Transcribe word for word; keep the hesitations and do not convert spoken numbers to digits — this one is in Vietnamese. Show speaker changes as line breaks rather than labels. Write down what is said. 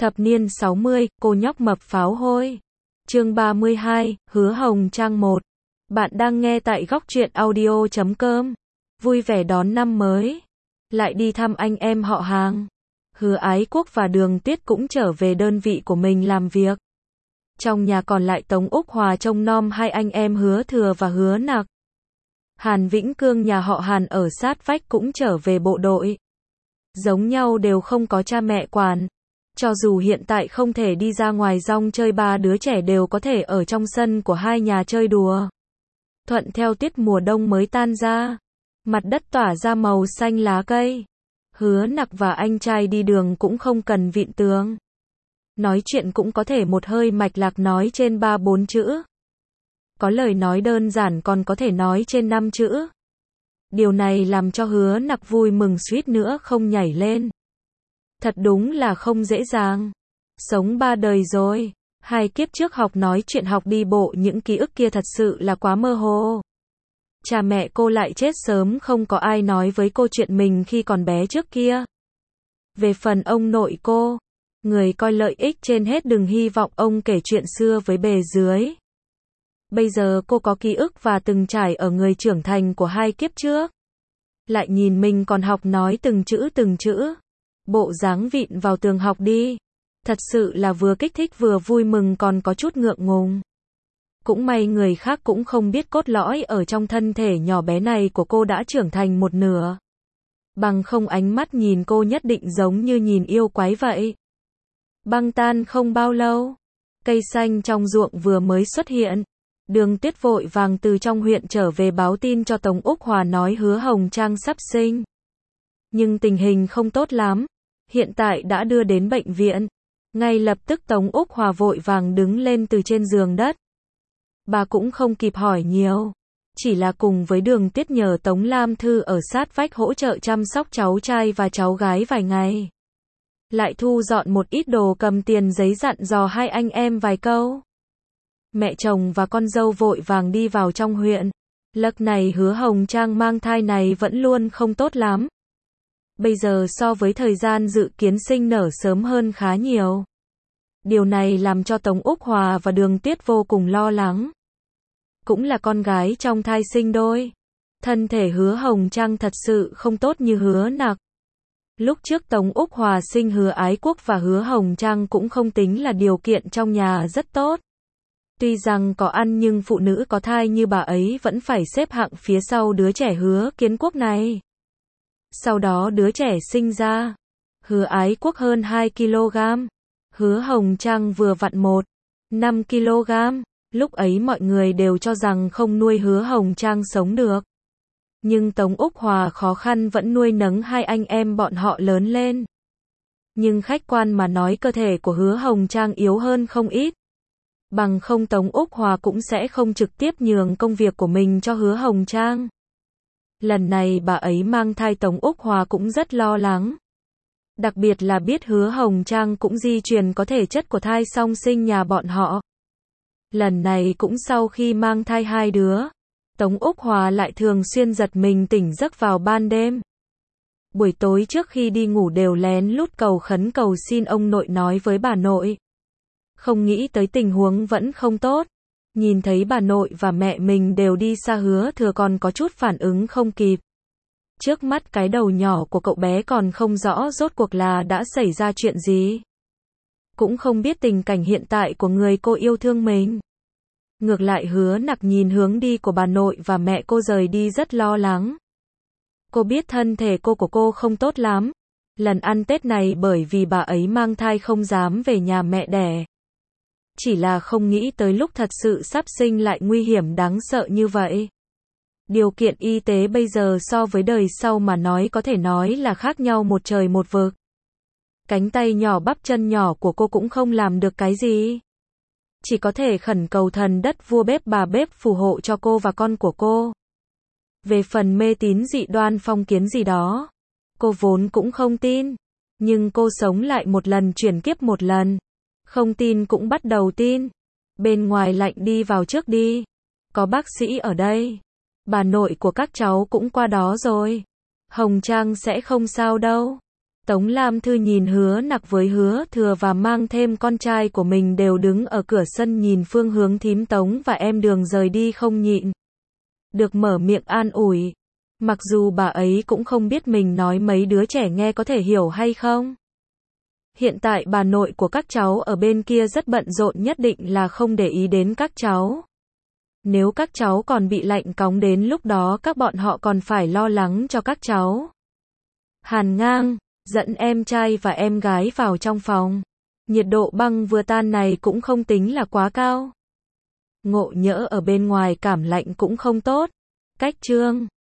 Thập niên sáu mươi, cô nhóc mập pháo hôi. Chương ba mươi hai, Hứa Hồng Trang một. Bạn đang nghe tại góc truyện audio chấm com. Vui vẻ đón năm mới. Lại đi thăm anh em họ hàng. Hứa Ái Quốc và Đường Tuyết cũng trở về đơn vị của mình làm việc. Trong nhà còn lại Tống Úc Hòa trông nom hai anh em Hứa Thừa và Hứa Nặc. Hàn Vĩnh Cương nhà họ Hàn ở sát vách cũng trở về bộ đội. Giống nhau đều không có cha mẹ quản. Cho dù hiện tại không thể đi ra ngoài rong chơi, ba đứa trẻ đều có thể ở trong sân của hai nhà chơi đùa. Thuận theo tiết mùa đông mới tan ra. Mặt đất tỏa ra màu xanh lá cây. Hứa Nặc và anh trai đi đường cũng không cần vịn tường. Nói chuyện cũng có thể một hơi mạch lạc nói trên ba bốn chữ. Có lời nói đơn giản còn có thể nói trên năm chữ. Điều này làm cho Hứa Nặc vui mừng suýt nữa không nhảy lên. Thật đúng là không dễ dàng. Sống ba đời rồi. Hai kiếp trước học nói chuyện, học đi bộ, những ký ức kia thật sự là quá mơ hồ. Cha mẹ cô lại chết sớm, không có ai nói với cô chuyện mình khi còn bé trước kia. Về phần ông nội cô, người coi lợi ích trên hết, đừng hy vọng ông kể chuyện xưa với bề dưới. Bây giờ cô có ký ức và từng trải ở người trưởng thành của hai kiếp trước. Lại nhìn mình còn học nói từng chữ từng chữ. Bộ dáng vịn vào tường học đi. Thật sự là vừa kích thích vừa vui mừng, còn có chút ngượng ngùng. Cũng may người khác cũng không biết cốt lõi ở trong thân thể nhỏ bé này của cô đã trưởng thành một nửa. Bằng không ánh mắt nhìn cô nhất định giống như nhìn yêu quái vậy. Băng tan không bao lâu. Cây xanh trong ruộng vừa mới xuất hiện. Đường Tuyết vội vàng từ trong huyện trở về báo tin cho Tống Úc Hòa nói Hứa Hồng Trang sắp sinh. Nhưng tình hình không tốt lắm. Hiện tại đã đưa đến bệnh viện. Ngay lập tức Tống Úc Hòa vội vàng đứng lên từ trên giường đất. Bà cũng không kịp hỏi nhiều. Chỉ là cùng với Đường Tuyết nhờ Tống Lam Thư ở sát vách hỗ trợ chăm sóc cháu trai và cháu gái vài ngày. Lại thu dọn một ít đồ, cầm tiền giấy dặn dò hai anh em vài câu. Mẹ chồng và con dâu vội vàng đi vào trong huyện. Lần này Hứa Hồng Trang mang thai này vẫn luôn không tốt lắm. Bây giờ so với thời gian dự kiến sinh nở sớm hơn khá nhiều. Điều này làm cho Tống Úc Hòa và Đường Tuyết vô cùng lo lắng. Cũng là con gái trong thai sinh đôi. Thân thể Hứa Hồng Trang thật sự không tốt như Hứa Nặc. Lúc trước Tống Úc Hòa sinh Hứa Ái Quốc và Hứa Hồng Trang cũng không tính là điều kiện trong nhà rất tốt. Tuy rằng có ăn nhưng phụ nữ có thai như bà ấy vẫn phải xếp hạng phía sau đứa trẻ Hứa Kiến Quốc này. Sau đó đứa trẻ sinh ra. Hứa Ái Quốc hơn hai ki lô gam. Hứa Hồng Trang vừa vặn một phẩy năm ki lô gam. Lúc ấy mọi người đều cho rằng không nuôi Hứa Hồng Trang sống được. Nhưng Tống Úc Hòa khó khăn vẫn nuôi nấng hai anh em bọn họ lớn lên. Nhưng khách quan mà nói, cơ thể của Hứa Hồng Trang yếu hơn không ít. Bằng không Tống Úc Hòa cũng sẽ không trực tiếp nhường công việc của mình cho Hứa Hồng Trang. Lần này bà ấy mang thai, Tống Úc Hòa cũng rất lo lắng. Đặc biệt là biết Hứa Hồng Trang cũng di truyền có thể chất của thai song sinh nhà bọn họ. Lần này cũng sau khi mang thai hai đứa, Tống Úc Hòa lại thường xuyên giật mình tỉnh giấc vào ban đêm. Buổi tối trước khi đi ngủ đều lén lút cầu khấn cầu xin ông nội, nói với bà nội. Không nghĩ tới tình huống vẫn không tốt. Nhìn thấy bà nội và mẹ mình đều đi xa, Hứa Thừa còn có chút phản ứng không kịp. Trước mắt cái đầu nhỏ của cậu bé còn không rõ rốt cuộc là đã xảy ra chuyện gì. Cũng không biết tình cảnh hiện tại của người cô yêu thương mình. Ngược lại Hứa Nặc nhìn hướng đi của bà nội và mẹ cô rời đi rất lo lắng. Cô biết thân thể cô của cô không tốt lắm. Lần ăn Tết này bởi vì bà ấy mang thai không dám về nhà mẹ đẻ. Chỉ là không nghĩ tới lúc thật sự sắp sinh lại nguy hiểm đáng sợ như vậy. Điều kiện y tế bây giờ so với đời sau mà nói có thể nói là khác nhau một trời một vực. Cánh tay nhỏ bắp chân nhỏ của cô cũng không làm được cái gì. Chỉ có thể khẩn cầu thần đất vua bếp bà bếp phù hộ cho cô và con của cô. Về phần mê tín dị đoan phong kiến gì đó, cô vốn cũng không tin. Nhưng cô sống lại một lần chuyển kiếp một lần. Không tin cũng bắt đầu tin. Bên ngoài lạnh đi vào trước đi. Có bác sĩ ở đây. Bà nội của các cháu cũng qua đó rồi. Hồng Trang sẽ không sao đâu. Tống Lam Thư nhìn Hứa Nặc với Hứa Thừa và mang thêm con trai của mình đều đứng ở cửa sân nhìn phương hướng thím Tống và em Đường rời đi không nhịn được mở miệng an ủi. Mặc dù bà ấy cũng không biết mình nói mấy đứa trẻ nghe có thể hiểu hay không. Hiện tại bà nội của các cháu ở bên kia rất bận rộn, nhất định là không để ý đến các cháu. Nếu các cháu còn bị lạnh cóng đến lúc đó các bọn họ còn phải lo lắng cho các cháu. Hàn Ngang dẫn em trai và em gái vào trong phòng. Nhiệt độ băng vừa tan này cũng không tính là quá cao. Ngộ nhỡ ở bên ngoài cảm lạnh cũng không tốt. Cách Trương